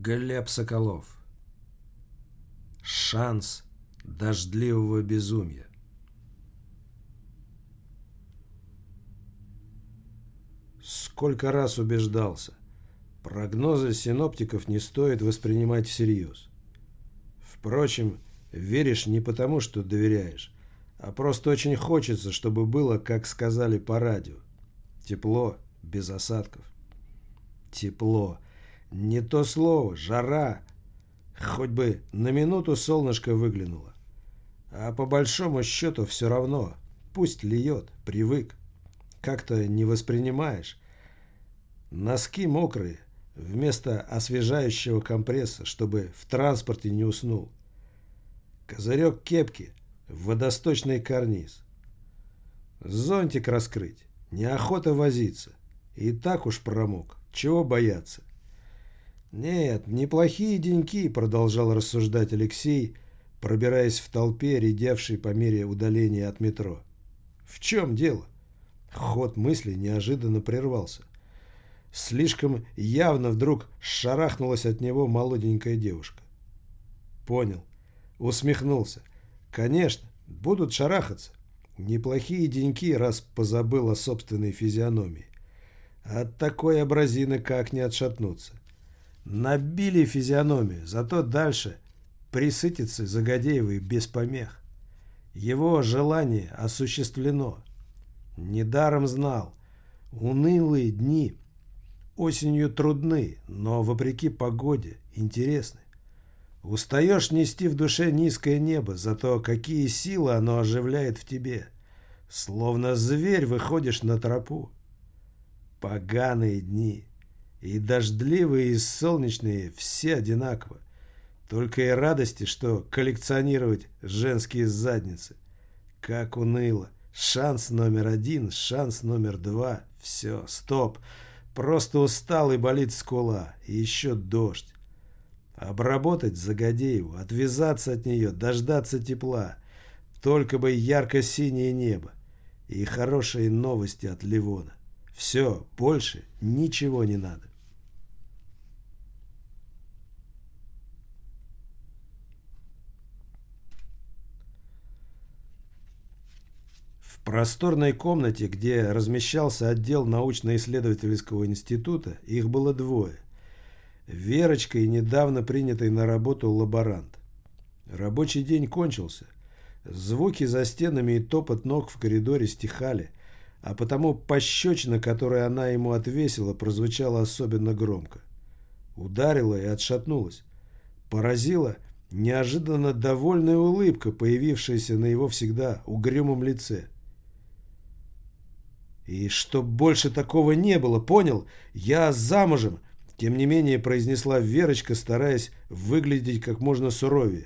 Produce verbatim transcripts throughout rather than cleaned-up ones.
Глеб Соколов. Шанс дождливого безумия. Сколько раз убеждался, прогнозы синоптиков не стоит воспринимать всерьез. Впрочем, веришь не потому, что доверяешь, а просто очень хочется, чтобы было, как сказали по радио. Тепло, без осадков. Тепло. Не то слово, жара. Хоть бы на минуту солнышко выглянуло. А по большому счету все равно. Пусть льет, привык. Как-то не воспринимаешь. Носки мокрые, вместо освежающего компресса, чтобы в транспорте не уснул. Козырек кепки, водосточный карниз. Зонтик раскрыть, неохота возиться. И так уж промок, чего бояться? «Нет, неплохие деньки», — продолжал рассуждать Алексей, пробираясь в толпе, редевшей по мере удаления от метро. «В чем дело?» Ход мысли неожиданно прервался. Слишком явно вдруг шарахнулась от него молоденькая девушка. Понял. Усмехнулся. «Конечно, будут шарахаться. Неплохие деньки, раз позабыл о собственной физиономии. От такой абразины как не отшатнуться. Набили физиономию, зато дальше присытится Загодеевой без помех. Его желание осуществлено. Недаром знал. Унылые дни осенью трудны, но вопреки погоде интересны. Устаешь нести в душе низкое небо, зато какие силы оно оживляет в тебе. Словно зверь выходишь на тропу. Поганые дни. И дождливые, и солнечные все одинаково. Только и радости, что коллекционировать женские задницы. Как уныло. Шанс номер один, шанс номер два. Все, стоп. Просто устал и болит скула. И еще дождь. Обработать Загодееву, отвязаться от нее, дождаться тепла. Только бы ярко-синее небо. И хорошие новости от Ливона. Все, больше ничего не надо. В просторной комнате, где размещался отдел научно-исследовательского института, их было двое. Верочка и недавно принятый на работу лаборант. Рабочий день кончился. Звуки за стенами и топот ног в коридоре стихали, а потому пощечина, которую она ему отвесила, прозвучала особенно громко. Ударила и отшатнулась. Поразила неожиданно довольная улыбка, появившаяся на его всегда угрюмом лице. «И чтоб больше такого не было, понял? Я замужем!» Тем не менее произнесла Верочка, стараясь выглядеть как можно суровее.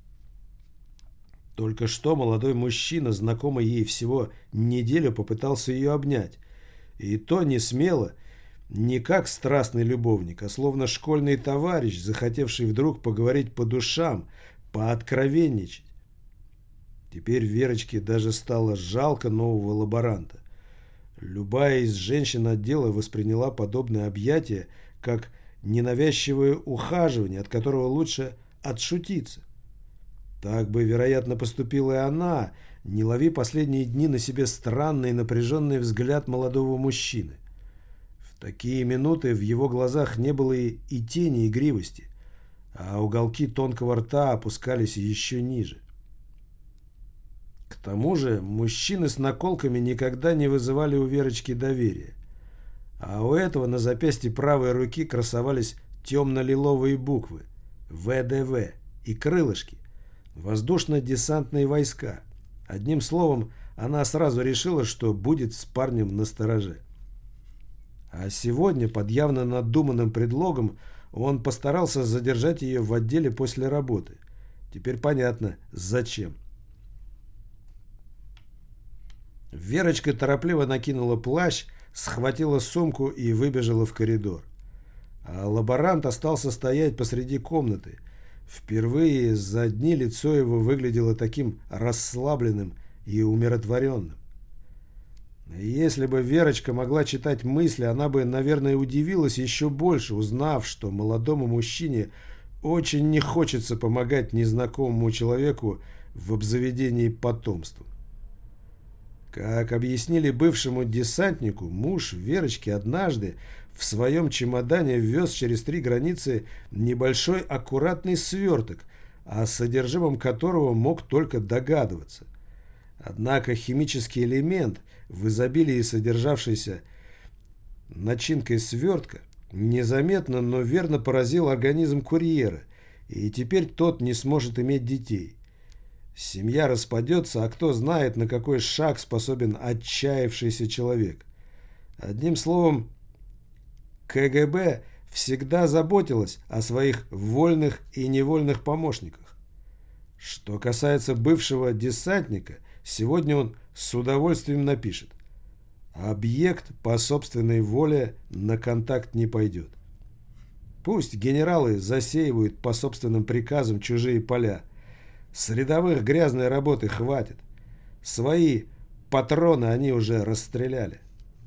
Только что молодой мужчина, знакомый ей всего неделю, попытался ее обнять. И то не смело, не как страстный любовник, а словно школьный товарищ, захотевший вдруг поговорить по душам, пооткровенничать. Теперь Верочке даже стало жалко нового лаборанта. Любая из женщин отдела восприняла подобное объятие как ненавязчивое ухаживание, от которого лучше отшутиться. Так бы, вероятно, поступила и она, не лови последние дни на себе странный напряженный взгляд молодого мужчины. В такие минуты в его глазах не было и, и тени игривости, а уголки тонкого рта опускались еще ниже. К тому же мужчины с наколками никогда не вызывали у Верочки доверия, а у этого на запястье правой руки красовались темно-лиловые буквы вэ дэ вэ и крылышки. Воздушно-десантные войска. Одним словом, она сразу решила, что будет с парнем настороже. А сегодня, под явно надуманным предлогом, он постарался задержать ее в отделе после работы. Теперь понятно, зачем. Верочка торопливо накинула плащ, схватила сумку и выбежала в коридор. А лаборант остался стоять посреди комнаты. Впервые за дни лицо его выглядело таким расслабленным и умиротворенным. Если бы Верочка могла читать мысли, она бы, наверное, удивилась еще больше, узнав, что молодому мужчине очень не хочется помогать незнакомому человеку в обзаведении потомством. Как объяснили бывшему десантнику, муж Верочки однажды в своем чемодане вез через три границы небольшой аккуратный сверток, о содержимом которого мог только догадываться. Однако химический элемент, в изобилии содержавшийся начинкой свертка, незаметно, но верно поразил организм курьера, и теперь тот не сможет иметь детей. Семья распадется, а кто знает, на какой шаг способен отчаявшийся человек. Одним словом, ка гэ бэ всегда заботилась о своих вольных и невольных помощниках. Что касается бывшего десантника, сегодня он с удовольствием напишет: объект по собственной воле на контакт не пойдет. Пусть генералы засеивают по собственным приказам чужие поля. С рядовых грязной работы хватит. Свои патроны они уже расстреляли.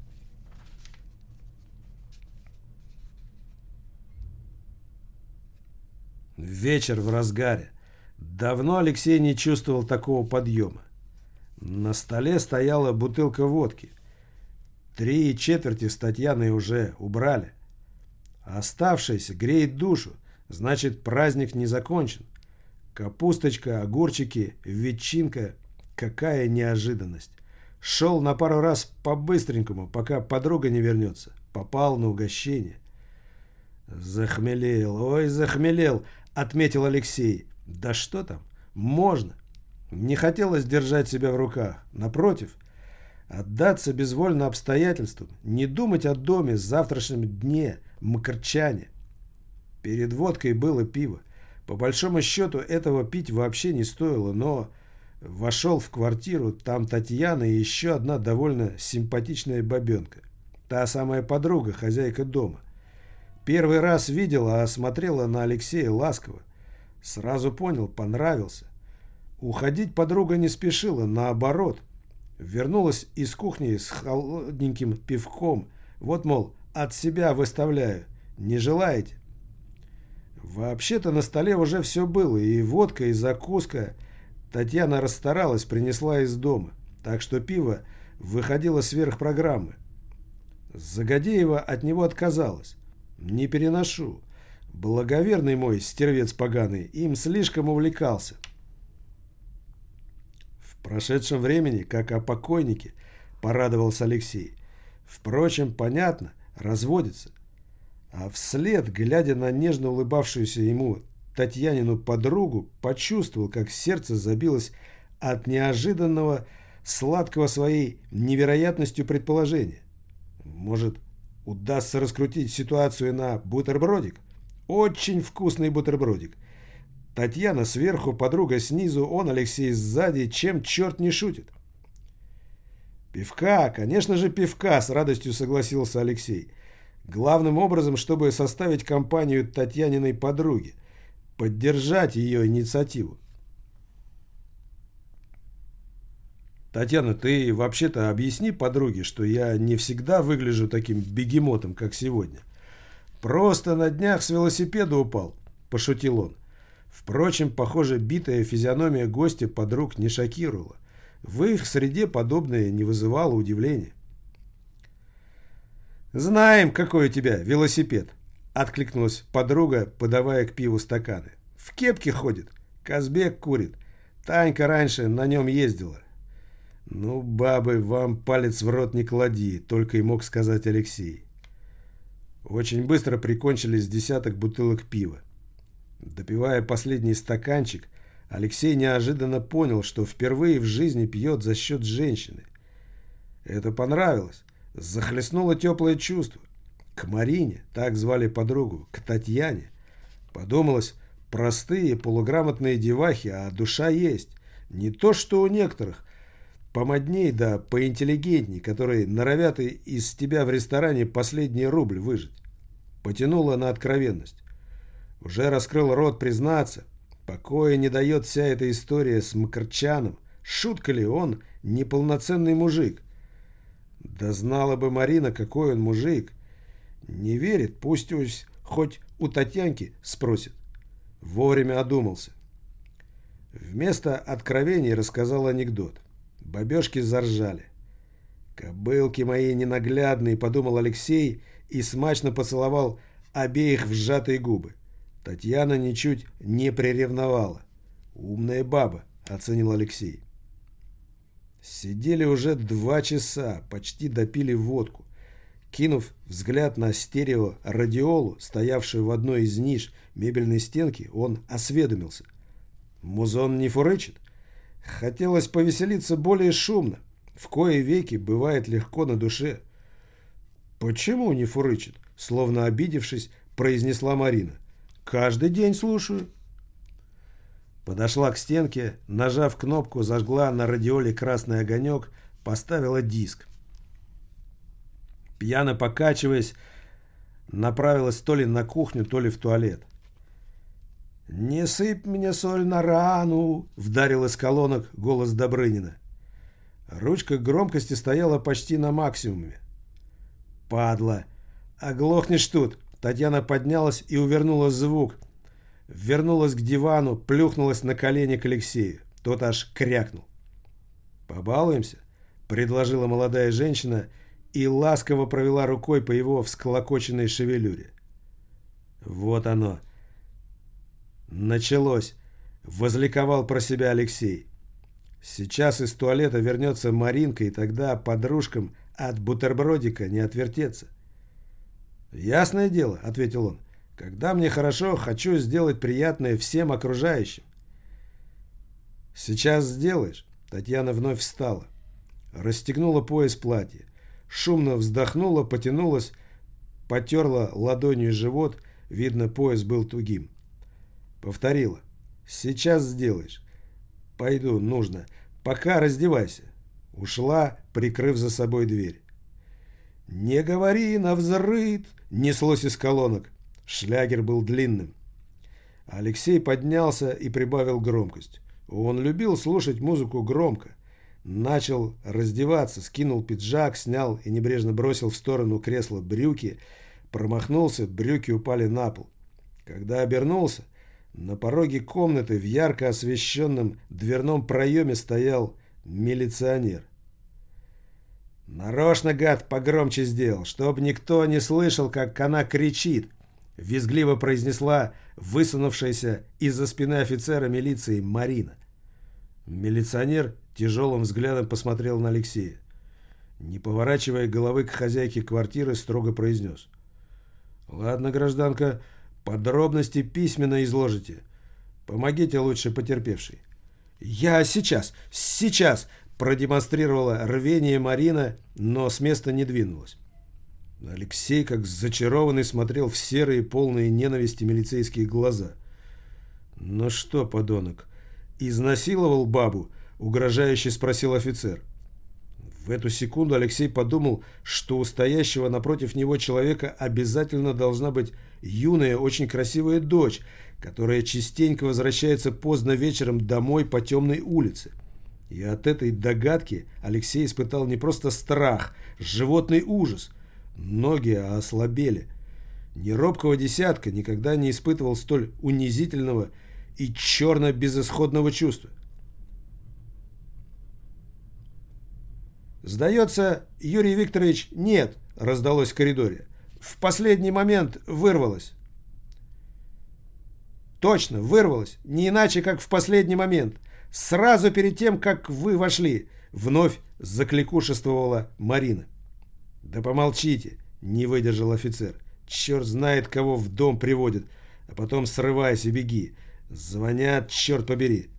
Вечер в разгаре. Давно Алексей не чувствовал такого подъема. На столе стояла бутылка водки. Три четверти с Татьяной уже убрали. Оставшаяся греет душу, значит, праздник не закончен. Капусточка, огурчики, ветчинка. Какая неожиданность. Шел на пару раз по-быстренькому, пока подруга не вернется. Попал на угощение. Захмелел, ой, захмелел, отметил Алексей. Да что там, можно. Не хотелось держать себя в руках. Напротив, отдаться безвольно обстоятельствам, не думать о доме, завтрашнем дне, мкрчане. Перед водкой было пиво. По большому счету этого пить вообще не стоило, но вошел в квартиру, там Татьяна и еще одна довольно симпатичная бабенка. Та самая подруга, хозяйка дома. Первый раз видела, а смотрела на Алексея ласково. Сразу понял, понравился. Уходить подруга не спешила, наоборот. Вернулась из кухни с холодненьким пивком. Вот, мол, от себя выставляю. Не желаете? Вообще-то на столе уже все было. И водка, и закуска. Татьяна расстаралась, принесла из дома. Так что пиво выходило сверх программы. Загодеева от него отказалась. Не переношу. Благоверный мой, стервец поганый, им слишком увлекался. В прошедшем времени, как о покойнике, порадовался Алексей. Впрочем, понятно, разводится. А вслед, глядя на нежно улыбавшуюся ему Татьянину подругу, почувствовал, как сердце забилось от неожиданного, сладкого своей невероятностью предположения. Может, удастся раскрутить ситуацию на бутербродик? Очень вкусный бутербродик. Татьяна сверху, подруга снизу, он, Алексей, сзади. Чем черт не шутит? Пивка, конечно же, пивка, с радостью согласился Алексей. Главным образом, чтобы составить компанию Татьяниной подруги. Поддержать ее инициативу. Татьяна, ты вообще-то объясни подруге, что я не всегда выгляжу таким бегемотом, как сегодня. Просто на днях с велосипеда упал, пошутил он. Впрочем, похоже, битая физиономия гостя подруг не шокировала. В их среде подобное не вызывало удивления. «Знаем, какой у тебя велосипед», — откликнулась подруга, подавая к пиву стаканы. «В кепке ходит, Казбек курит. Танька раньше на нем ездила». «Ну, бабы, вам палец в рот не клади», — только и мог сказать Алексей. Очень быстро прикончились десяток бутылок пива. Допивая последний стаканчик, Алексей неожиданно понял, что впервые в жизни пьет за счет женщины. Это понравилось. Захлестнуло теплое чувство. К Марине, так звали подругу, к Татьяне. Подумалось, простые полуграмотные девахи, а душа есть. Не то, что у некоторых, помодней да поинтеллигентней, которые норовят из тебя в ресторане последний рубль выжать. Потянуло на откровенность. Уже раскрыл рот признаться. Покоя не дает вся эта история с Мкрчаном. Шутка ли, он неполноценный мужик. Да знала бы Марина, какой он мужик. Не верит, пусть уж хоть у Татьянки спросит. Вовремя одумался. Вместо откровений рассказал анекдот. Бабёшки заржали. «Кобылки мои ненаглядные», — подумал Алексей и смачно поцеловал обеих в сжатые губы. Татьяна ничуть не приревновала. «Умная баба», — оценил Алексей. Сидели уже два часа, почти допили водку. Кинув взгляд на стерео-радиолу, стоявшую в одной из ниш мебельной стенки, он осведомился. «Музон не фурычит?» Хотелось повеселиться более шумно. В кои веки бывает легко на душе. «Почему не фурычит?» Словно обидевшись, произнесла Марина. «Каждый день слушаю». Подошла к стенке, нажав кнопку, зажгла на радиоле красный огонек, поставила диск. Пьяно покачиваясь, направилась то ли на кухню, то ли в туалет. «Не сыпь мне соль на рану!» — вдарил из колонок голос Добрынина. Ручка громкости стояла почти на максимуме. «Падла! Оглохнешь тут!» Татьяна поднялась и увернула звук. Вернулась к дивану, плюхнулась на колени к Алексею. Тот аж крякнул. «Побалуемся?» — предложила молодая женщина и ласково провела рукой по его всклокоченной шевелюре. «Вот оно! Началось!» — возликовал про себя Алексей. «Сейчас из туалета вернется Маринка, и тогда подружкам от бутербродика не отвертеться». «Ясное дело», — ответил он. «Когда мне хорошо, хочу сделать приятное всем окружающим». «Сейчас сделаешь?» Татьяна вновь встала. Расстегнула пояс платья. Шумно вздохнула, потянулась, потерла ладонью живот. Видно, пояс был тугим. Повторила. «Сейчас сделаешь. Пойду, нужно. Пока раздевайся». Ушла, прикрыв за собой дверь. «Не говори навзрыд!» неслось из колонок. Шлягер был длинным. Алексей поднялся и прибавил громкость. Он любил слушать музыку громко. Начал раздеваться, скинул пиджак, снял и небрежно бросил в сторону кресла брюки. Промахнулся, брюки упали на пол. Когда обернулся, на пороге комнаты в ярко освещенном дверном проеме стоял милиционер. «Нарочно, гад, погромче сделал, чтоб никто не слышал, как она кричит», — визгливо произнесла высунувшаяся из-за спины офицера милиции Марина. Милиционер тяжелым взглядом посмотрел на Алексея. Не поворачивая головы к хозяйке квартиры, строго произнес. «Ладно, гражданка, подробности письменно изложите. Помогите лучше потерпевшей». «Я сейчас, сейчас!» продемонстрировала рвение Марина, но с места не двинулась. Алексей, как зачарованный, смотрел в серые, полные ненависти милицейские глаза. «Ну что, подонок, изнасиловал бабу?» — угрожающе спросил офицер. В эту секунду Алексей подумал, что у стоящего напротив него человека обязательно должна быть юная, очень красивая дочь, которая частенько возвращается поздно вечером домой по темной улице. И от этой догадки Алексей испытал не просто страх, животный ужас. Ноги ослабели. Ни робкого десятка никогда не испытывал столь унизительного и черно-безысходного чувства. «Сдается, Юрий Викторович, нет», — раздалось в коридоре. «В последний момент вырвалось». «Точно, вырвалось. Не иначе, как в последний момент. Сразу перед тем, как вы вошли», — вновь закликушествовала Марина. «Да помолчите», — не выдержал офицер. «Черт знает, кого в дом приводят, а потом срывайся, беги. Звонят, черт побери».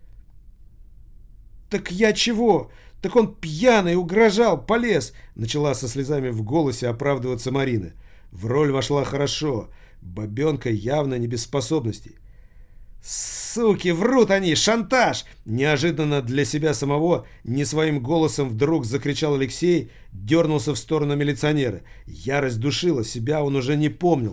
«Так я чего? Так он пьяный, угрожал, полез», — начала со слезами в голосе оправдываться Марина. В роль вошла хорошо. Бабенка явно не без способностей. «Суки, врут они! Шантаж!» Неожиданно для себя самого не своим голосом вдруг закричал Алексей, дернулся в сторону милиционера. Ярость душила, себя он уже не помнил.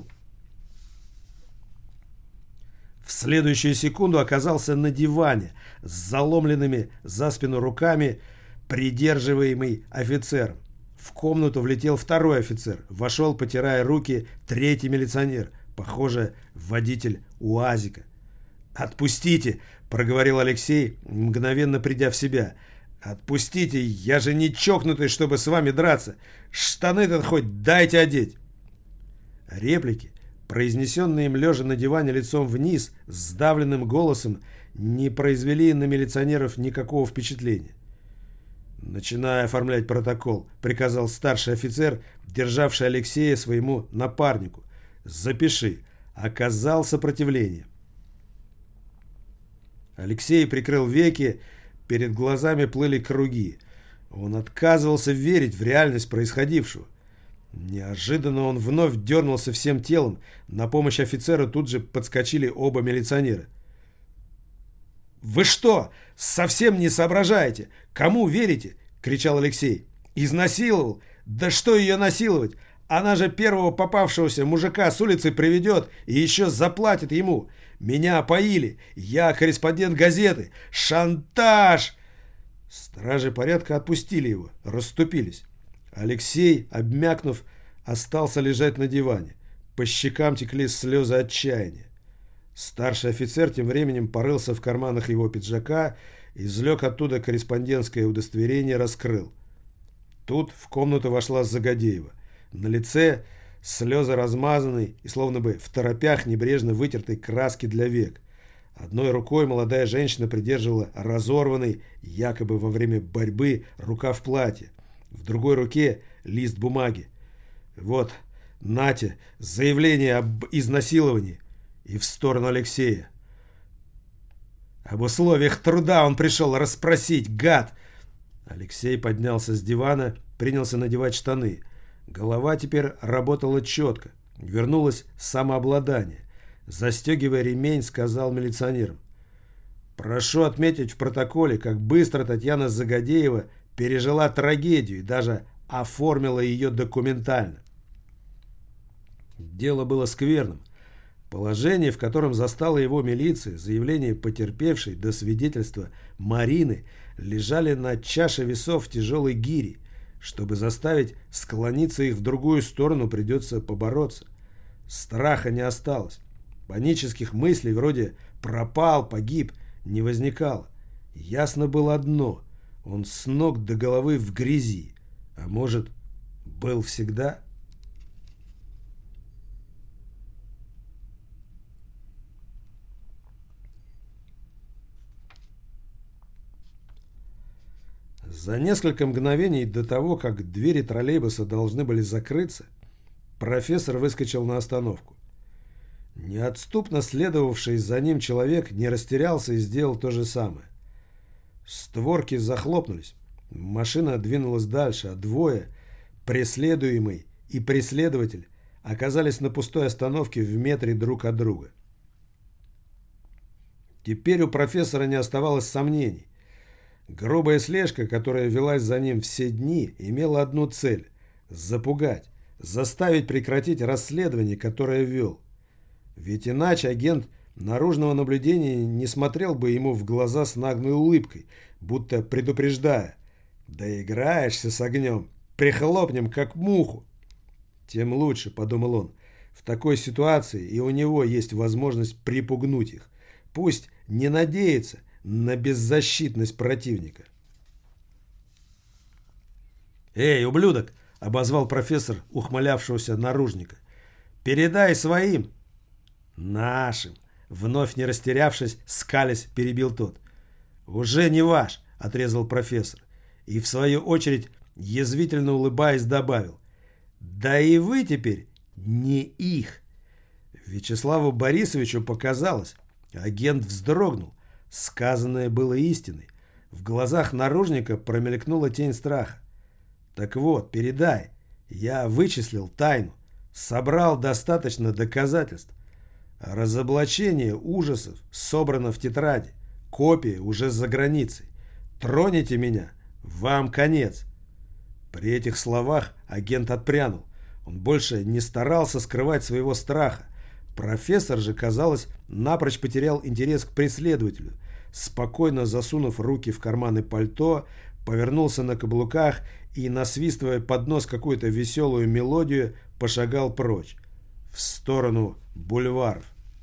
В следующую секунду оказался на диване с заломленными за спину руками, придерживаемый офицером. в комнату влетел второй офицер. Вошел, потирая руки, третий милиционер, похоже, водитель УАЗика. «Отпустите!» – проговорил Алексей, мгновенно придя в себя. «Отпустите! Я же не чокнутый, чтобы с вами драться! Штаны-то хоть дайте одеть!» Реплики, произнесенные им лежа на диване лицом вниз, с сдавленным голосом, не произвели на милиционеров никакого впечатления. «Начинай оформлять протокол», — приказал старший офицер, державший Алексея своему напарнику. «Запиши. Оказал сопротивление». Алексей прикрыл веки, перед глазами плыли круги. Он отказывался верить в реальность происходившего. Неожиданно он вновь дернулся всем телом. На помощь офицеру тут же подскочили оба милиционера. «Вы что, совсем не соображаете? Кому верите?» — кричал Алексей. «Изнасиловал? Да что ее насиловать? Она же первого попавшегося мужика с улицы приведет и еще заплатит ему. Меня опоили. Я корреспондент газеты. Шантаж!» Стражи порядка отпустили его, расступились. Алексей, обмякнув, остался лежать на диване. По щекам текли слезы отчаяния. Старший офицер тем временем порылся в карманах его пиджака, извлек оттуда корреспондентское удостоверение, раскрыл. Тут в комнату вошла Загодеева. На лице слезы размазанной и словно бы в торопях небрежно вытертой краски для век. Одной рукой молодая женщина придерживала разорванный, якобы во время борьбы, рукав платья. В другой руке лист бумаги. «Вот, нате, заявление об изнасиловании». И в сторону Алексея. «Об условиях труда он пришел расспросить, гад!» Алексей поднялся с дивана, принялся надевать штаны. Голова теперь работала четко. Вернулось самообладание. Застегивая ремень, сказал милиционерам: «Прошу отметить в протоколе, как быстро Татьяна Загодеева пережила трагедию и даже оформила ее документально». Дело было скверным. Положение, в котором застала его милиция, заявление потерпевшей до свидетельства Марины, лежали на чаше весов тяжелой гири. Чтобы заставить склониться их в другую сторону, придется побороться. Страха не осталось. Панических мыслей вроде «пропал», «погиб» не возникало. Ясно было одно: он с ног до головы в грязи. А может, был всегда? За несколько мгновений до того, как двери троллейбуса должны были закрыться, профессор выскочил на остановку. Неотступно следовавший за ним человек не растерялся и сделал то же самое. Створки захлопнулись. Машина двинулась дальше, а двое, преследуемый и преследователь, оказались на пустой остановке в метре друг от друга. Теперь у профессора не оставалось сомнений. Грубая слежка, которая велась за ним все дни, имела одну цель – запугать, заставить прекратить расследование, которое вел. Ведь иначе агент наружного наблюдения не смотрел бы ему в глаза с наглой улыбкой, будто предупреждая: «Доиграешься с огнем, прихлопнем, как муху». «Тем лучше», – подумал он, – «в такой ситуации и у него есть возможность припугнуть их. Пусть не надеется на беззащитность противника». «Эй, ублюдок!» — обозвал профессор ухмылявшегося наружника. «Передай своим!» «Нашим!» — вновь не растерявшись, скалясь, перебил тот. «Уже не ваш!» — отрезал профессор. И в свою очередь, язвительно улыбаясь, добавил: «Да и вы теперь не их!» Вячеславу Борисовичу показалось. Агент вздрогнул. Сказанное было истиной. В глазах наружника промелькнула тень страха. «Так вот, передай. Я вычислил тайну. Собрал достаточно доказательств. Разоблачение ужасов собрано в тетради. Копия уже за границей. Тронете меня, вам конец». При этих словах агент отпрянул. Он больше не старался скрывать своего страха. Профессор же, казалось, напрочь потерял интерес к преследователю. Спокойно засунув руки в карманы пальто, повернулся на каблуках и, насвистывая под нос какую-то веселую мелодию, пошагал прочь, в сторону бульваров.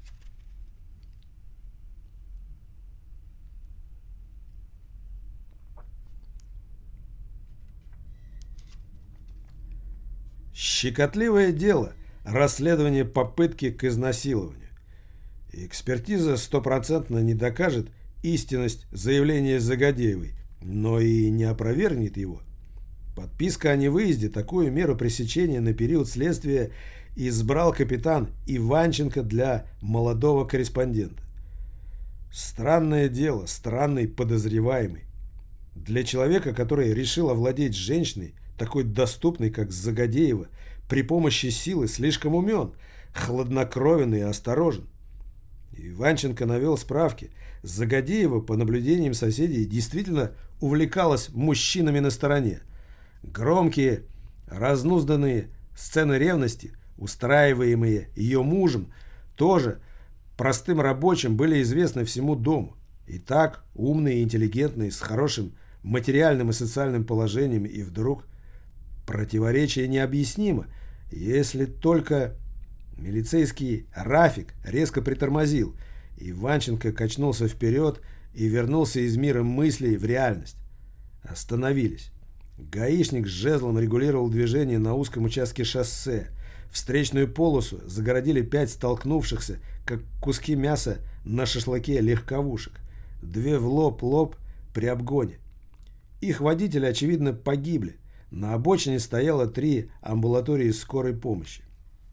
Щекотливое дело – расследование попытки к изнасилованию. Экспертиза стопроцентно не докажет истинность заявления Загадеевой, но и не опровергнет его. Подписка о невыезде такую меру пресечения на период следствия избрал капитан Иванченко для молодого корреспондента. Странное дело, странный подозреваемый. Для человека, который решил овладеть женщиной, такой доступный, как Загадеева, при помощи силы слишком умен, хладнокровен и осторожен. Иванченко навел справки. Загадеева, по наблюдениям соседей, действительно увлекалась мужчинами на стороне. Громкие, разнузданные сцены ревности, устраиваемые ее мужем, тоже простым рабочим были известны всему дому. И так умные и интеллигентные, с хорошим материальным и социальным положением, и вдруг противоречие необъяснимо, если только... Милицейский Рафик резко притормозил. Иванченко качнулся вперед и вернулся из мира мыслей в реальность. Остановились. Гаишник с жезлом регулировал движение на узком участке шоссе. Встречную полосу загородили пять столкнувшихся, как куски мяса на шашлыке, легковушек. Две в лоб-лоб при обгоне. Их водители, очевидно, погибли. На обочине стояло три амбулатории скорой помощи.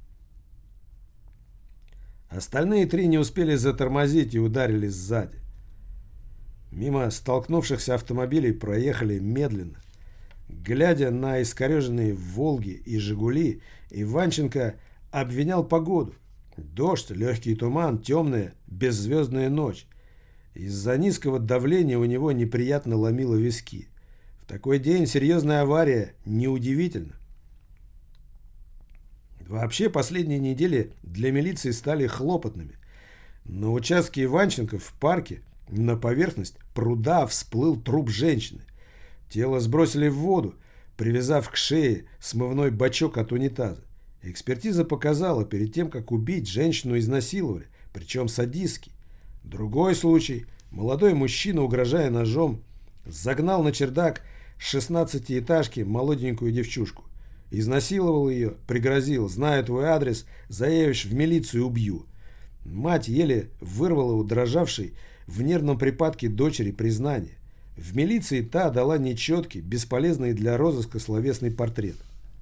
Остальные три не успели затормозить и ударились сзади. Мимо столкнувшихся автомобилей проехали медленно. Глядя на искореженные «Волги» и «Жигули», Иванченко обвинял погоду. Дождь, легкий туман, темная, беззвездная ночь. Из-за низкого давления у него неприятно ломило виски. В такой день серьезная авария неудивительна. Вообще, последние недели для милиции стали хлопотными. На участке Иванченко в парке на поверхность пруда всплыл труп женщины. Тело сбросили в воду, привязав к шее смывной бачок от унитаза. Экспертиза показала, перед тем, как убить, женщину изнасиловали, причем садистски. Другой случай. Молодой мужчина, угрожая ножом, загнал на чердак шестнадцатиэтажки молоденькую девчушку. Изнасиловал ее, пригрозил: знаю твой адрес, заявишь в милицию, убью. Мать еле вырвала у дрожавшей в нервном припадке дочери признание. В милиции та дала нечеткий, бесполезный для розыска словесный портрет.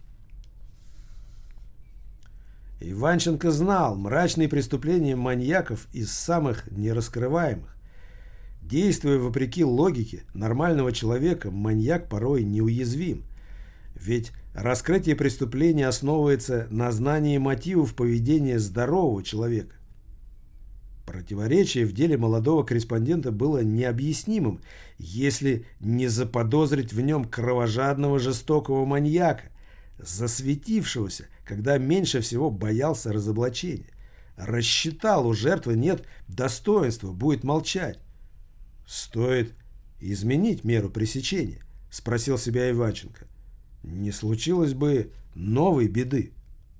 Иванченко знал мрачные преступления маньяков из самых нераскрываемых. Действуя вопреки логике нормального человека, маньяк порой неуязвим. Ведь раскрытие преступления основывается на знании мотивов поведения здорового человека. Противоречие в деле молодого корреспондента было необъяснимым, если не заподозрить в нем кровожадного жестокого маньяка, засветившегося, когда меньше всего боялся разоблачения. Рассчитал, у жертвы нет достоинства, будет молчать. «Стоит изменить меру пресечения?» – спросил себя Иванченко. Не случилось бы новой беды.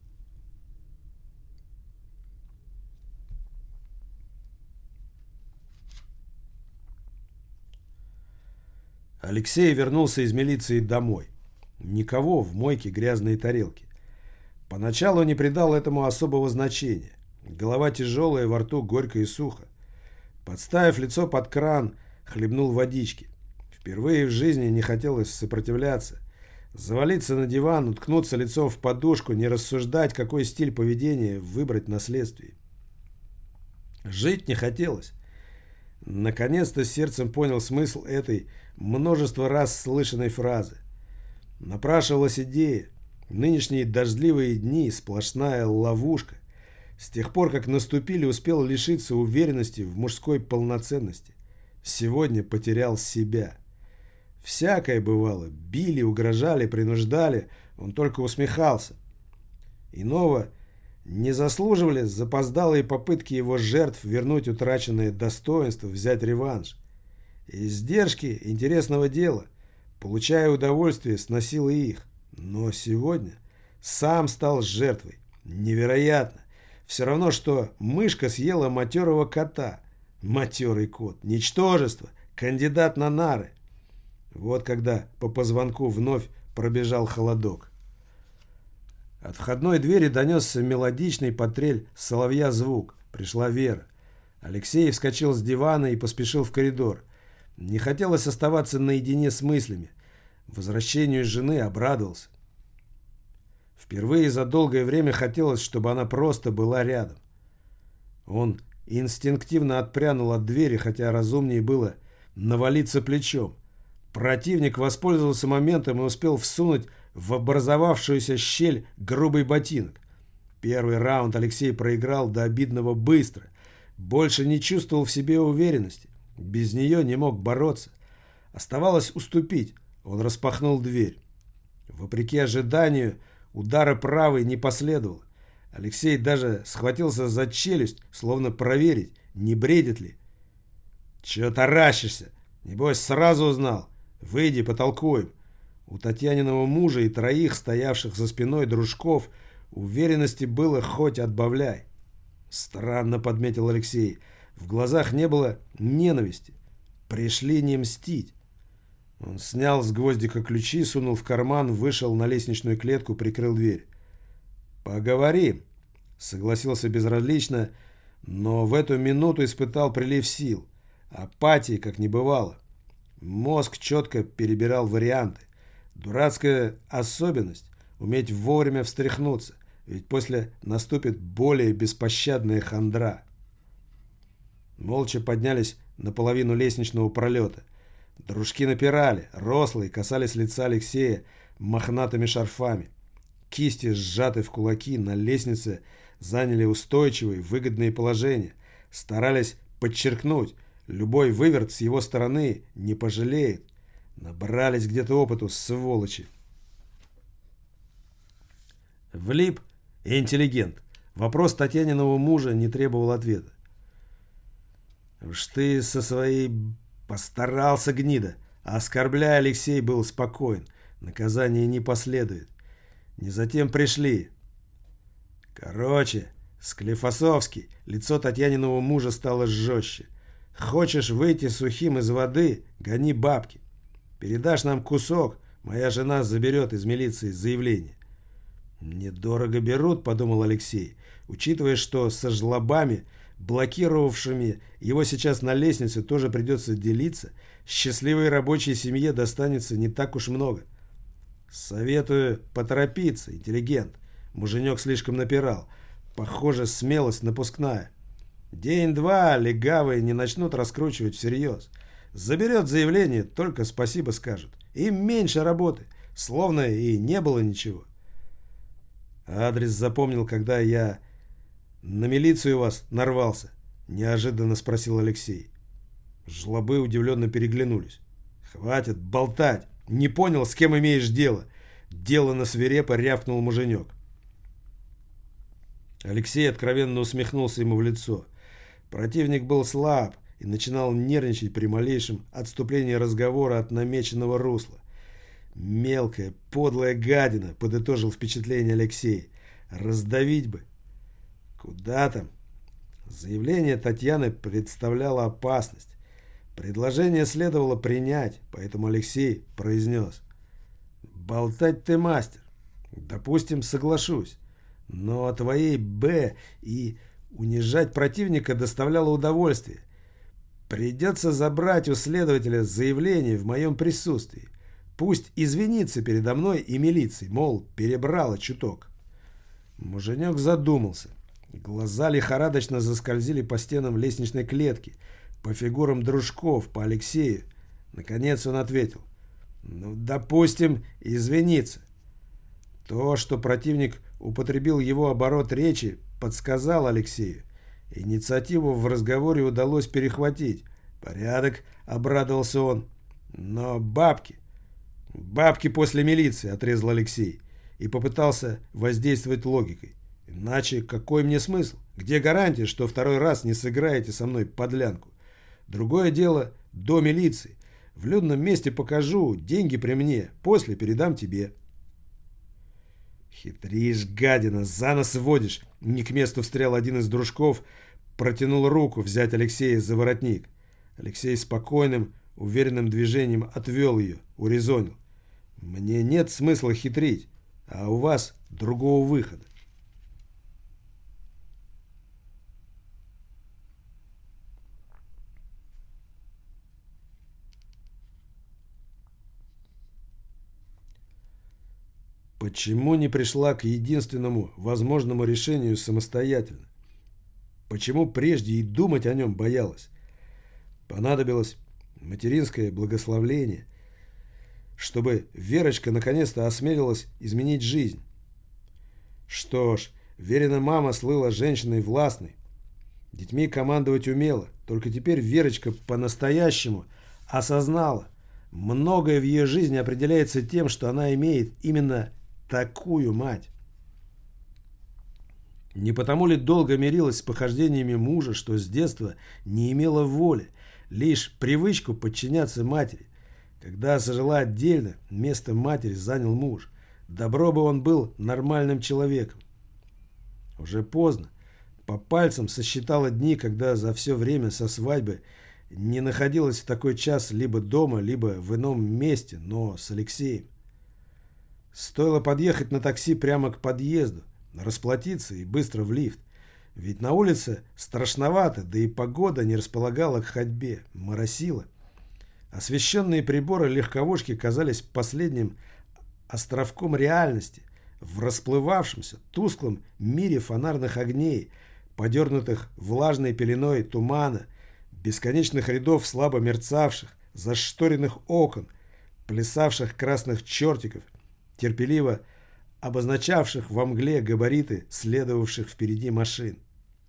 Алексей вернулся из милиции домой. Никого, в мойке грязные тарелки. Поначалу не придал этому особого значения. Голова тяжелая, во рту горько и сухо. Подставив лицо под кран, хлебнул водички. Впервые в жизни не хотелось сопротивляться. Завалиться на диван, уткнуться лицом в подушку, не рассуждать, какой стиль поведения выбрать на следствии. Жить не хотелось. Наконец-то сердцем понял смысл этой множество раз слышанной фразы. Напрашивалась идея. Нынешние дождливые дни – сплошная ловушка. С тех пор, как наступили, успел лишиться уверенности в мужской полноценности. Сегодня потерял себя. Всякое бывало. Били, угрожали, принуждали. Он только усмехался. Иного не заслуживали запоздалые попытки его жертв вернуть утраченное достоинство, взять реванш. Издержки интересного дела получая удовольствие, сносил и их. Но сегодня сам стал жертвой. Невероятно. Все равно, что мышка съела матерого кота. Матерый кот. Ничтожество. Кандидат на нары. Вот когда по позвонку вновь пробежал холодок. От входной двери донесся мелодичный потрель соловья звук. Пришла Вера. Алексей вскочил с дивана и поспешил в коридор. Не хотелось оставаться наедине с мыслями. Возвращению жены обрадовался. Впервые за долгое время хотелось, чтобы она просто была рядом. Он инстинктивно отпрянул от двери, хотя разумнее было навалиться плечом. Противник воспользовался моментом и успел всунуть в образовавшуюся щель грубый ботинок. Первый раунд Алексей проиграл до обидного быстро. Больше не чувствовал в себе уверенности. Без нее не мог бороться. Оставалось уступить. Он распахнул дверь. Вопреки ожиданию, удара правой не последовало. Алексей даже схватился за челюсть, словно проверить, не бредит ли. «Чё таращишься? Небось, сразу узнал. Выйди, потолкуем». У Татьяниного мужа и троих, стоявших за спиной дружков, уверенности было хоть отбавляй. «Странно», — подметил Алексей. В глазах не было ненависти. Пришли не мстить. Он снял с гвоздика ключи, сунул в карман, вышел на лестничную клетку, прикрыл дверь. «Поговорим», — согласился безразлично, но в эту минуту испытал прилив сил. Апатии как не бывало. Мозг четко перебирал варианты. Дурацкая особенность — уметь вовремя встряхнуться, ведь после наступит более беспощадная хандра. Молча поднялись на половину лестничного пролета. Дружки напирали, рослые, касались лица Алексея мохнатыми шарфами. Кисти, сжаты в кулаки, на лестнице заняли устойчивые, выгодные положения. Старались подчеркнуть, любой выверт с его стороны не пожалеет. Набрались где-то опыту, сволочи. Влип и интеллигент. Вопрос Татьяниного мужа не требовал ответа. «Уж ты со своей постарался, гнида!» А оскорбляя, Алексей был спокоен. Наказание не последует. Не затем пришли. Короче, Склифосовский. Лицо Татьяниного мужа стало жестче. Хочешь выйти сухим из воды, гони бабки. Передашь нам кусок, моя жена заберет из милиции заявление. Недорого берут, подумал Алексей, учитывая, что со жлобами, блокировавшими его сейчас на лестнице, тоже придется делиться, счастливой рабочей семье достанется не так уж много. Советую поторопиться, интеллигент. Муженек слишком напирал. Похоже, смелость напускная. День-два легавые не начнут раскручивать всерьез. Заберет заявление, только спасибо скажет. Им меньше работы, словно и не было ничего. Адрес запомнил, когда я на милицию у вас нарвался? Неожиданно спросил Алексей. Жлобы удивленно переглянулись. Хватит болтать. Не понял, с кем имеешь дело. Делано свирепо рявкнул муженек. Алексей откровенно усмехнулся ему в лицо. Противник был слаб и начинал нервничать при малейшем отступлении разговора от намеченного русла. «Мелкая, подлая гадина», — подытожил впечатление Алексей. «Раздавить бы». «Куда там?» Заявление Татьяны представляло опасность. Предложение следовало принять, поэтому Алексей произнес. «Болтать ты мастер. Допустим, соглашусь. Но твоей «Б» и унижать противника доставляло удовольствие. Придется забрать у следователя заявление в моем присутствии. Пусть извинится передо мной и милицией, мол, перебрала чуток». Муженек задумался. Глаза лихорадочно заскользили по стенам лестничной клетки, по фигурам дружков, по Алексею. Наконец он ответил. «Ну, допустим, извиниться». То, что противник употребил его оборот речи, подсказал Алексею. Инициативу в разговоре удалось перехватить. «Порядок», — обрадовался он. «Но бабки...» «Бабки после милиции», — отрезал Алексей и попытался воздействовать логикой. «Иначе какой мне смысл? Где гарантия, что второй раз не сыграете со мной подлянку? Другое дело до милиции. В людном месте покажу, деньги при мне, после передам тебе». «Хитришь, гадина, за нос водишь!» Не к месту встрял один из дружков, протянул руку взять Алексея за воротник. Алексей спокойным, уверенным движением отвел ее, урезонил. «Мне нет смысла хитрить, а у вас другого выхода». Почему не пришла к единственному возможному решению самостоятельно? Почему прежде и думать о нем боялась? Понадобилось материнское благословление, чтобы Верочка наконец-то осмелилась изменить жизнь. Что ж, Верина мама слыла женщиной властной, детьми командовать умела, только теперь Верочка по-настоящему осознала, многое в ее жизни определяется тем, что она имеет именно такую мать. Не потому ли долго мирилась с похождениями мужа, что с детства не имела воли, лишь привычку подчиняться матери. Когда зажила отдельно, место матери занял муж. Добро бы он был нормальным человеком. Уже поздно. По пальцам сосчитала дни, когда за все время со свадьбы не находилась в такой час либо дома, либо в ином месте, но с Алексеем. Стоило подъехать на такси прямо к подъезду, расплатиться и быстро в лифт. Ведь на улице страшновато, да и погода не располагала к ходьбе, моросила. Освещенные приборы легковушки казались последним островком реальности в расплывавшемся, тусклом мире фонарных огней, подернутых влажной пеленой тумана, бесконечных рядов слабо мерцавших, зашторенных окон, плясавших красных чертиков, терпеливо обозначавших во мгле габариты следовавших впереди машин.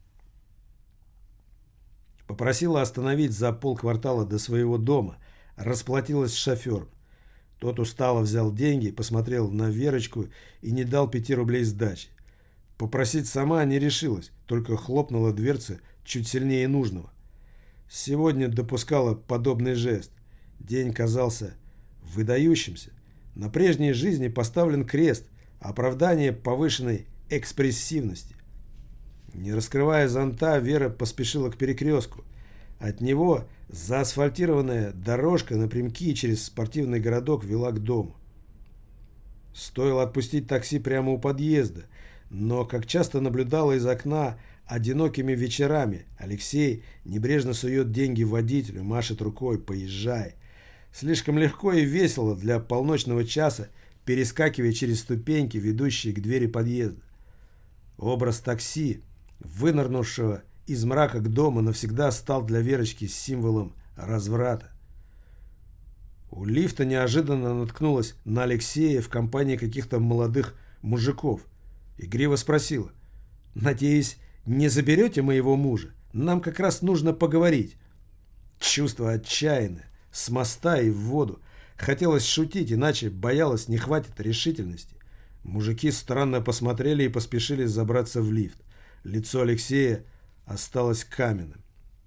Попросила остановить за полквартала до своего дома, расплатилась с шофером. Тот устало взял деньги, посмотрел на Верочку и не дал пяти рублей сдачи. Попросить сама не решилась, только хлопнула дверцы чуть сильнее нужного. Сегодня допускала подобный жест. День казался выдающимся. На прежней жизни поставлен крест, оправдание повышенной экспрессивности. Не раскрывая зонта, Вера поспешила к перекрестку. От него заасфальтированная дорожка напрямки через спортивный городок вела к дому. Стоило отпустить такси прямо у подъезда, но, как часто наблюдала из окна, одинокими вечерами Алексей небрежно сует деньги водителю, машет рукой: «Поезжай». Слишком легко и весело для полночного часа, перескакивая через ступеньки, ведущие к двери подъезда. Образ такси, вынырнувшего из мрака к дому, навсегда стал для Верочки символом разврата. У лифта неожиданно наткнулась на Алексея в компании каких-то молодых мужиков. Игриво спросила: «Надеюсь, не заберете моего мужа? Нам как раз нужно поговорить». Чувство отчаянное. С моста и в воду. Хотелось шутить, иначе боялась, не хватит решительности. Мужики странно посмотрели и поспешили забраться в лифт. Лицо Алексея осталось каменным.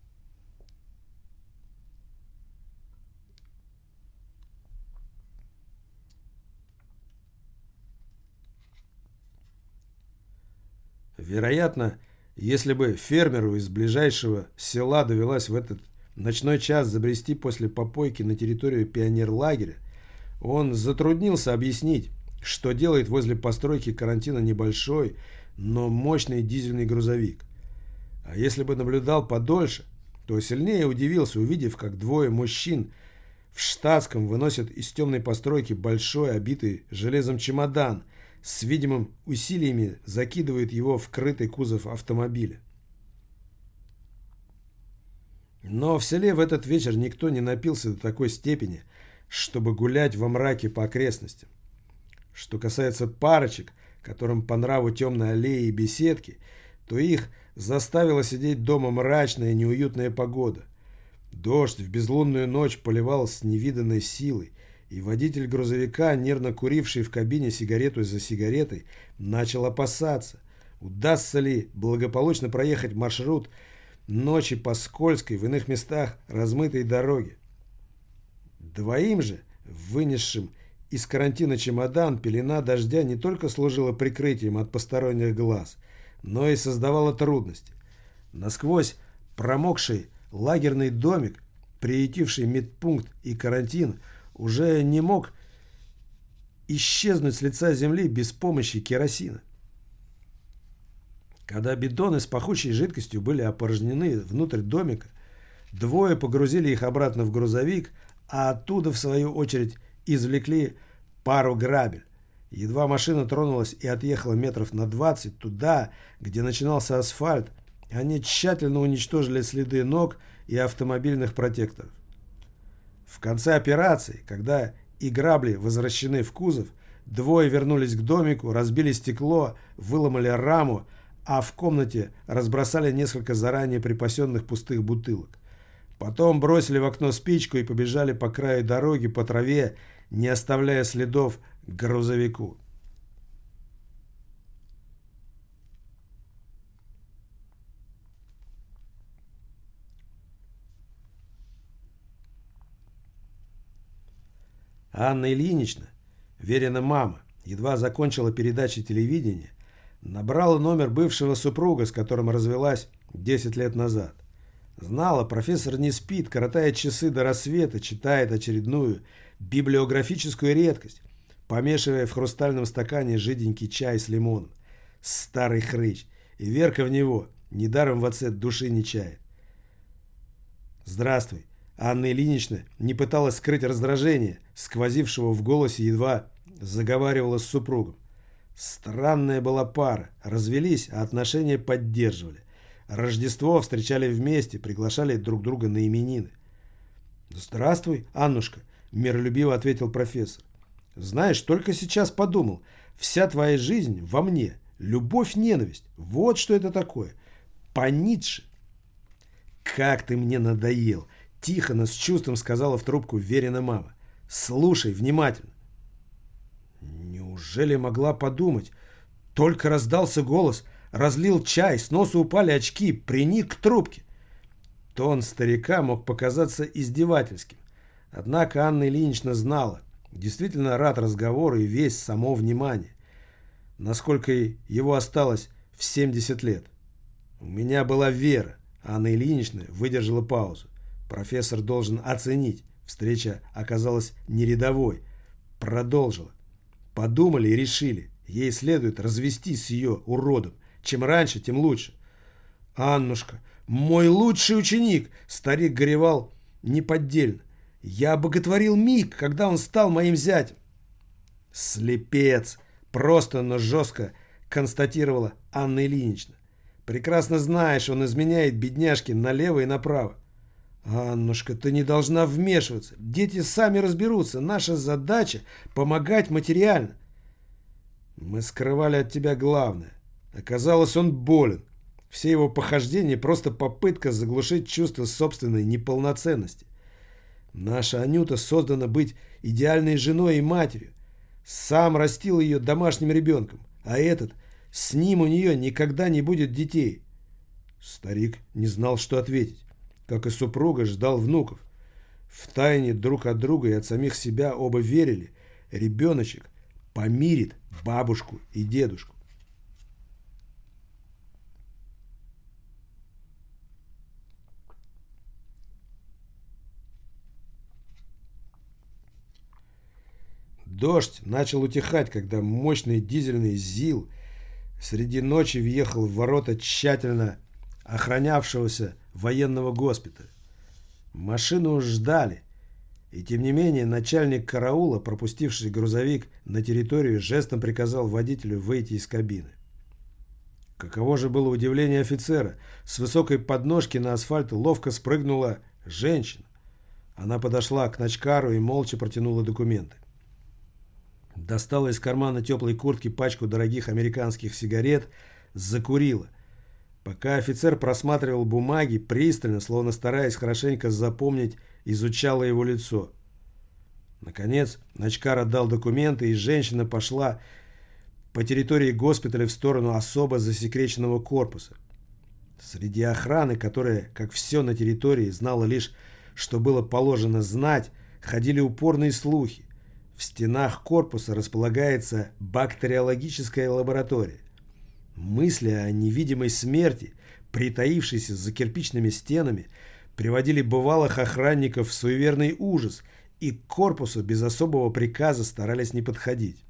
Вероятно, если бы фермеру из ближайшего села довелось в этот ночной час забрести после попойки на территорию пионерлагеря, он затруднился объяснить, что делает возле постройки карантина небольшой, но мощный дизельный грузовик. А если бы наблюдал подольше, то сильнее удивился, увидев, как двое мужчин в штатском выносят из темной постройки большой, обитый железом чемодан, с видимым усилиями закидывают его в крытый кузов автомобиля. Но в селе в этот вечер никто не напился до такой степени, чтобы гулять во мраке по окрестностям. Что касается парочек, которым по нраву темной аллеи и беседки, то их заставила сидеть дома мрачная и неуютная погода. Дождь в безлунную ночь поливал с невиданной силой, и водитель грузовика, нервно куривший в кабине сигарету за сигаретой, начал опасаться, удастся ли благополучно проехать маршрут ночи по скользкой, в иных местах размытой дороге. Двоим же, вынесшим из карантина чемодан, пелена дождя не только служила прикрытием от посторонних глаз, но и создавала трудности. Насквозь промокший лагерный домик, приютивший медпункт и карантин, уже не мог исчезнуть с лица земли без помощи керосина. Когда бидоны с пахучей жидкостью были опорожнены внутрь домика, двое погрузили их обратно в грузовик, а оттуда, в свою очередь, извлекли пару грабель. Едва машина тронулась и отъехала метров на двадцать туда, где начинался асфальт, они тщательно уничтожили следы ног и автомобильных протекторов. В конце операции, когда и грабли возвращены в кузов, двое вернулись к домику, разбили стекло, выломали раму, а в комнате разбросали несколько заранее припасенных пустых бутылок. Потом бросили в окно спичку и побежали по краю дороги по траве, не оставляя следов, к грузовику. Анна Ильинична, Верина мама, едва закончила передачи телевидения, набрала номер бывшего супруга, с которым развелась десять лет назад. Знала, профессор не спит, коротает часы до рассвета, читает очередную библиографическую редкость, помешивая в хрустальном стакане жиденький чай с лимоном. Старый хрыч. И Верка в него недаром в отце души не чает. «Здравствуй». Анна Ильинична не пыталась скрыть раздражение, сквозившего в голосе, едва заговаривала с супругом. Странная была пара. Развелись, а отношения поддерживали. Рождество встречали вместе, приглашали друг друга на именины. «Здравствуй, Аннушка», — миролюбиво ответил профессор. «Знаешь, только сейчас подумал. Вся твоя жизнь во мне. Любовь-ненависть. Вот что это такое. По Ницше». «Как ты мне надоел!» — тихо, но с чувством сказала в трубку Верина мама. «Слушай внимательно». Неужели могла подумать? Только раздался голос, разлил чай, с носа упали очки, приник к трубке. Тон старика мог показаться издевательским. Однако Анна Ильинична знала, действительно рад разговору и весь само внимание. Насколько его осталось в семьдесят лет. У меня была вера. Анна Ильинична выдержала паузу. Профессор должен оценить. Встреча оказалась не рядовой. Продолжила. Подумали и решили. Ей следует развестись с ее уродом. Чем раньше, тем лучше. «Аннушка, мой лучший ученик!» Старик горевал неподдельно. «Я боготворил миг, когда он стал моим зятем». «Слепец!» Просто, но жестко констатировала Анна Ильинична. «Прекрасно знаешь, он изменяет бедняжке налево и направо». «Аннушка, ты не должна вмешиваться. Дети сами разберутся. Наша задача — помогать материально». «Мы скрывали от тебя главное. Оказалось, он болен. Все его похождения — просто попытка заглушить чувство собственной неполноценности. Наша Анюта создана быть идеальной женой и матерью. Сам растил ее домашним ребенком. А этот, с ним у нее никогда не будет детей». Старик не знал, что ответить. Как и супруга, ждал внуков. Втайне друг от друга и от самих себя оба верили. Ребеночек помирит бабушку и дедушку. Дождь начал утихать, когда мощный дизельный ЗИЛ среди ночи въехал в ворота тщательно охранявшегося военного госпиталя. Машину ждали, и тем не менее начальник караула, пропустивший грузовик на территорию, жестом приказал водителю выйти из кабины. Каково же было удивление офицера. С высокой подножки на асфальт ловко спрыгнула женщина. Она подошла к начкару и молча протянула документы. Достала из кармана теплой куртки пачку дорогих американских сигарет, закурила. Пока офицер просматривал бумаги, пристально, словно стараясь хорошенько запомнить, изучала его лицо. Наконец, начкар отдал документы, и женщина пошла по территории госпиталя в сторону особо засекреченного корпуса. Среди охраны, которая, как все на территории, знала лишь, что было положено знать, ходили упорные слухи. В стенах корпуса располагается бактериологическая лаборатория. Мысли о невидимой смерти, притаившейся за кирпичными стенами, приводили бывалых охранников в суеверный ужас, и к корпусу без особого приказа старались не подходить.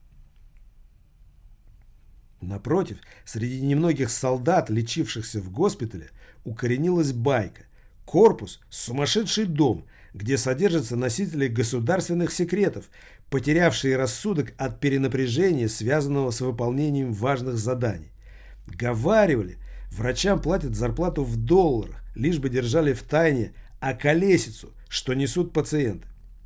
Напротив, среди немногих солдат, лечившихся в госпитале, укоренилась байка. Корпус – сумасшедший дом, где содержатся носители государственных секретов, потерявшие рассудок от перенапряжения, связанного с выполнением важных заданий. Говаривали, врачам платят зарплату в долларах, лишь бы держали в тайне околесицу, что несут пациенты.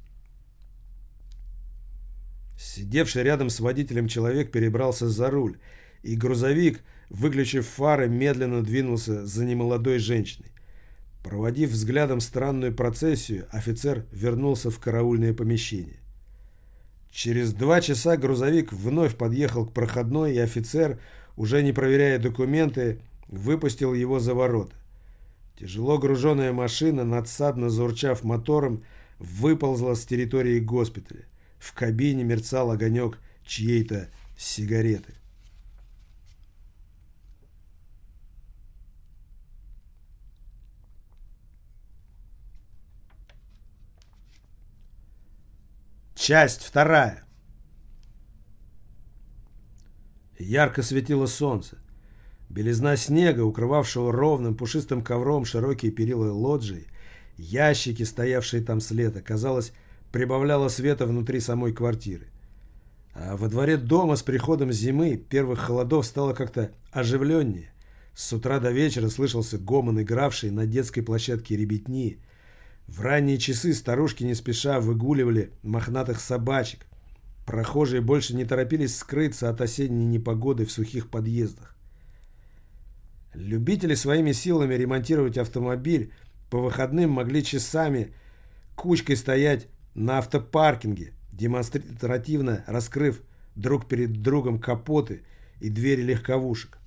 Сидевший рядом с водителем человек перебрался за руль, и грузовик, выключив фары, медленно двинулся за немолодой женщиной. Проводив взглядом странную процессию, офицер вернулся в караульное помещение. Через два часа грузовик вновь подъехал к проходной, и офицер, уже не проверяя документы, выпустил его за ворота. Тяжело груженная машина, надсадно заурчав мотором, выползла с территории госпиталя. В кабине мерцал огонек чьей-то сигареты. Часть вторая. Ярко светило солнце. Белизна снега, укрывавшего ровным пушистым ковром широкие перила лоджии, ящики, стоявшие там с лета, казалось, прибавляла света внутри самой квартиры. А во дворе дома с приходом зимы, первых холодов, стало как-то оживленнее. С утра до вечера слышался гомон игравшей на детской площадке ребятни. В ранние часы старушки не спеша выгуливали мохнатых собачек. Прохожие больше не торопились скрыться от осенней непогоды в сухих подъездах. Любители своими силами ремонтировать автомобиль по выходным могли часами кучкой стоять на автопаркинге, демонстративно раскрыв друг перед другом капоты и двери легковушек.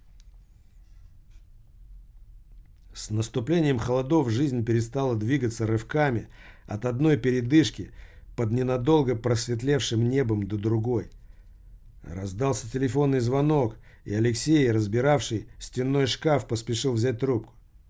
С наступлением холодов жизнь перестала двигаться рывками от одной передышки под ненадолго просветлевшим небом до другой. Раздался телефонный звонок, и Алексей, разбиравший стенной шкаф, поспешил взять трубку.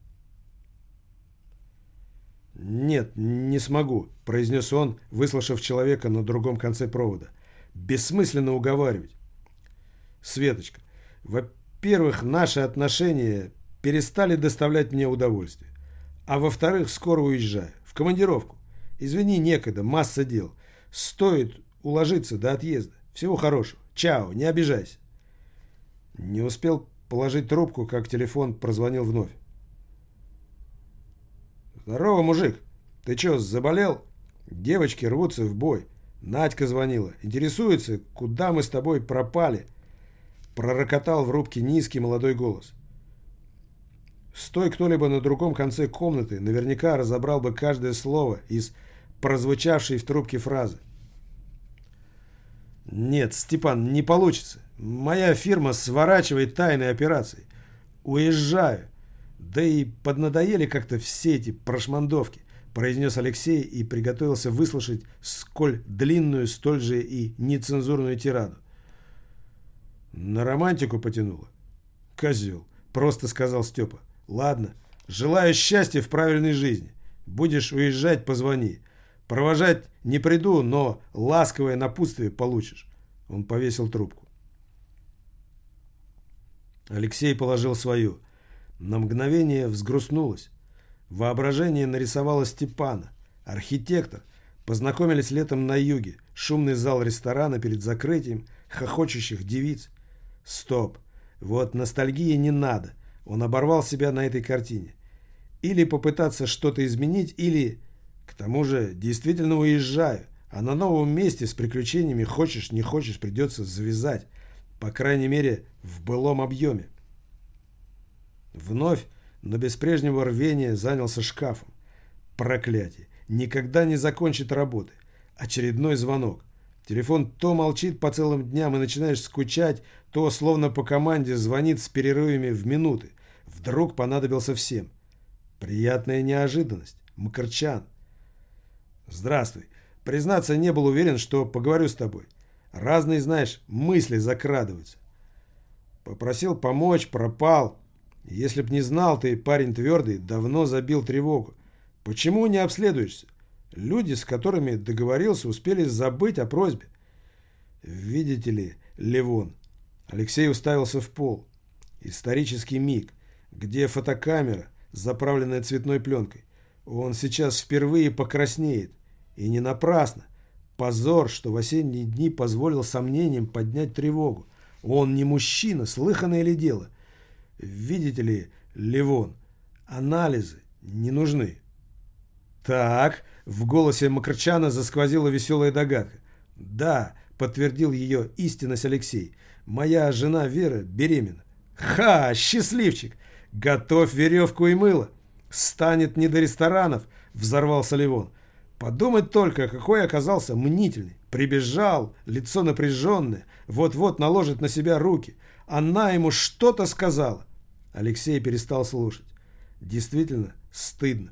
«Нет, не смогу», — произнес он, выслушав человека на другом конце провода. «Бессмысленно уговаривать. Светочка, во-первых, наши отношения перестали доставлять мне удовольствие. А во-вторых, скоро уезжаю. В командировку. Извини, некогда, масса дел. Стоит уложиться до отъезда. Всего хорошего. Чао, не обижайся». Не успел положить трубку, как телефон прозвонил вновь. «Здорово, мужик. Ты чё, заболел? Девочки рвутся в бой. Надька звонила. Интересуется, куда мы с тобой пропали?» Пророкотал в рубке низкий молодой голос. Стой кто-либо на другом конце комнаты, наверняка разобрал бы каждое слово из прозвучавшей в трубке фразы. «Нет, Степан, не получится. Моя фирма сворачивает тайные операции. Уезжаю. Да и поднадоели как-то все эти прошмандовки», произнес Алексей и приготовился выслушать сколь длинную, столь же и нецензурную тираду. На романтику потянуло. «Козел», просто сказал Степа. «Ладно, желаю счастья в правильной жизни. Будешь уезжать, позвони. Провожать не приду, но ласковое напутствие получишь». Он повесил трубку. Алексей положил свою. На мгновение взгрустнулось. Воображение нарисовало Степана. Архитектор. Познакомились летом на юге. Шумный зал ресторана перед закрытием. Хохочущих девиц. Стоп. Вот ностальгии не надо. Он оборвал себя на этой картине. Или попытаться что-то изменить, или... К тому же, действительно уезжаю. А на новом месте с приключениями хочешь, не хочешь, придется завязать. По крайней мере, в былом объеме. Вновь, но без прежнего рвения, занялся шкафом. Проклятие. Никогда не закончит работы. Очередной звонок. Телефон то молчит по целым дням и начинаешь скучать, то, словно по команде, звонит с перерывами в минуты. Вдруг понадобился всем. Приятная неожиданность. Мкрчан. «Здравствуй. Признаться, не был уверен, что поговорю с тобой. Разные, знаешь, мысли закрадываются. Попросил помочь, пропал. Если б не знал, ты парень твердый, давно забил тревогу. Почему не обследуешься? Люди, с которыми договорился, успели забыть о просьбе. Видите ли, Левон. Алексей уставился в пол. Исторический миг, где фотокамера, заправленная цветной пленкой. Он сейчас впервые покраснеет. И не напрасно. Позор, что в осенние дни позволил сомнениям поднять тревогу. Он не мужчина, слыханное ли дело? Видите ли, Левон, анализы не нужны. Так, в голосе Макрчана засквозила веселая догадка. Да, подтвердил ее истинность Алексей. Моя жена Вера беременна. Ха, счастливчик! Готовь веревку и мыло. Станет не до ресторанов, взорвался Левон. Подумать только, какой оказался мнительный. Прибежал, лицо напряженное, вот-вот наложит на себя руки. Она ему что-то сказала. Алексей перестал слушать. Действительно, стыдно.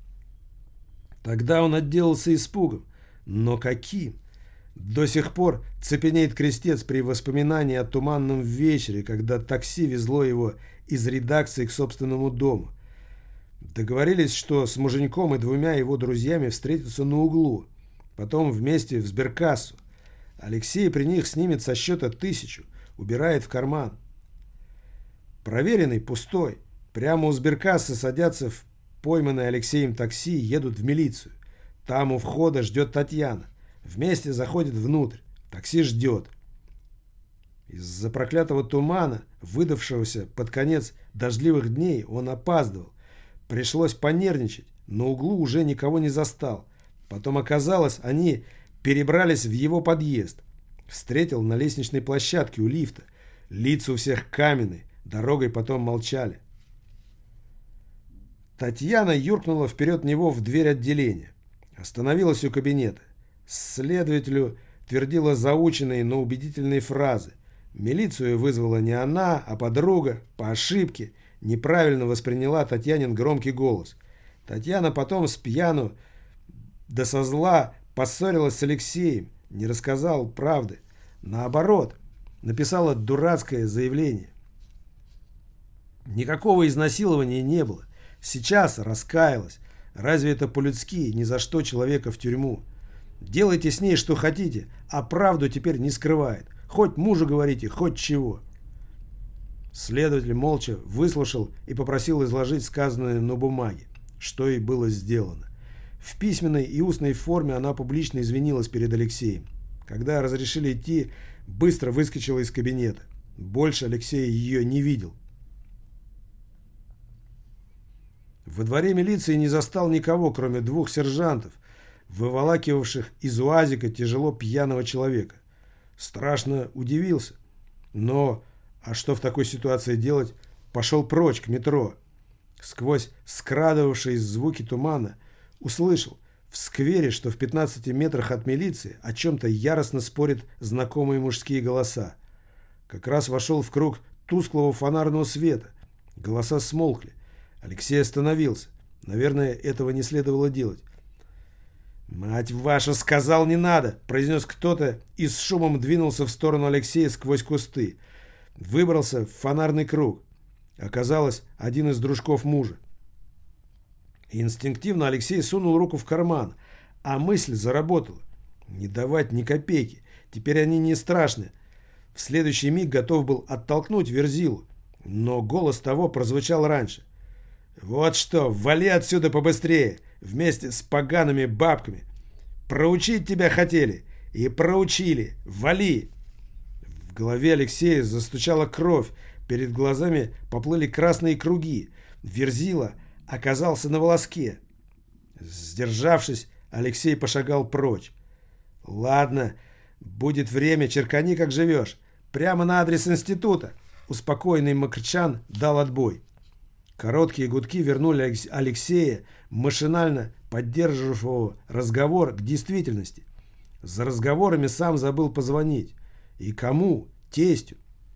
Тогда он отделался испугом. Но каким? До сих пор цепенеет крестец при воспоминании о туманном вечере, когда такси везло его из редакции к собственному дому. Договорились, что с муженьком и двумя его друзьями встретятся на углу. Потом вместе в сберкассу. Алексей при них снимет со счета тысячу, убирает в карман. Проверенный пустой. Прямо у сберкассы садятся в пойманное Алексеем такси и едут в милицию. Там у входа ждет Татьяна. Вместе заходят внутрь. Такси ждет. Из-за проклятого тумана, выдавшегося под конец дождливых дней, он опаздывал. Пришлось понервничать. На углу уже никого не застал. Потом оказалось, они перебрались в его подъезд. Встретил на лестничной площадке у лифта. Лица у всех каменные. Дорогой потом молчали. Татьяна юркнула вперед него в дверь отделения. Остановилась у кабинета. Следователю твердила заученные, но убедительные фразы. Милицию вызвала не она, а подруга. По ошибке неправильно восприняла Татьянин громкий голос. Татьяна потом с пьяну да со зла поссорилась с Алексеем. Не рассказал правды. Наоборот, написала дурацкое заявление. Никакого изнасилования не было. Сейчас раскаялась. Разве это по-людски? Ни за что человека в тюрьму. Делайте с ней что хотите, а правду теперь не скрывает. Хоть мужу говорите, хоть чего. Следователь молча выслушал и попросил изложить сказанное на бумаге, что и было сделано. В письменной и устной форме она публично извинилась перед Алексеем. Когда разрешили идти, быстро выскочила из кабинета. Больше Алексей ее не видел. Во дворе милиции не застал никого, кроме двух сержантов, выволакивавших из уазика тяжело пьяного человека. Страшно удивился. Но, а что в такой ситуации делать, пошел прочь к метро. Сквозь скрадывавшие звуки тумана услышал в сквере, что в пятнадцати метрах от милиции о чем-то яростно спорят знакомые мужские голоса. Как раз вошел в круг тусклого фонарного света. Голоса смолкли. Алексей остановился. Наверное, этого не следовало делать. «Мать ваша, сказал, не надо!» – произнес кто-то и с шумом двинулся в сторону Алексея сквозь кусты. Выбрался в фонарный круг. Оказалось, один из дружков мужа. Инстинктивно Алексей сунул руку в карман, а мысль заработала. Не давать ни копейки. Теперь они не страшны. В следующий миг готов был оттолкнуть Верзилу, но голос того прозвучал раньше. «Вот что, вали отсюда побыстрее, вместе с погаными бабками. Проучить тебя хотели, и проучили. Вали!» В голове Алексея застучала кровь, перед глазами поплыли красные круги. Верзила оказался на волоске. Сдержавшись, Алексей пошагал прочь. «Ладно, будет время, черкани, как живешь. Прямо на адрес института». Успокоенный Макрчан дал отбой. Короткие гудки вернули Алексея, машинально поддерживавшего разговор, к действительности. За разговорами сам забыл позвонить. И кому? Тестю.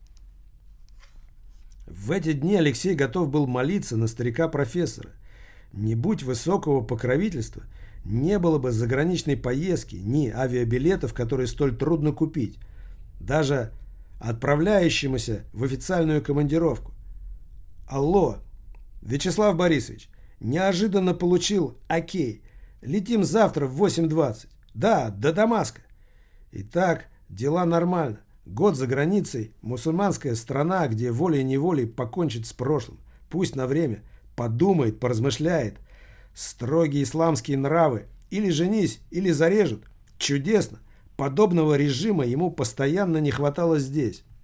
В эти дни Алексей готов был молиться на старика-профессора. Не будь высокого покровительства, не было бы заграничной поездки, ни авиабилетов, которые столь трудно купить, даже отправляющемуся в официальную командировку. Алло, Вячеслав Борисович, неожиданно получил окей. Летим завтра в восемь двадцать. Да, до Дамаска. Итак, дела нормально. Год за границей, мусульманская страна, где волей-неволей покончит с прошлым. Пусть на время подумает, поразмышляет. Строгие исламские нравы. Или женись, или зарежут. Чудесно. Подобного режима ему постоянно не хватало здесь.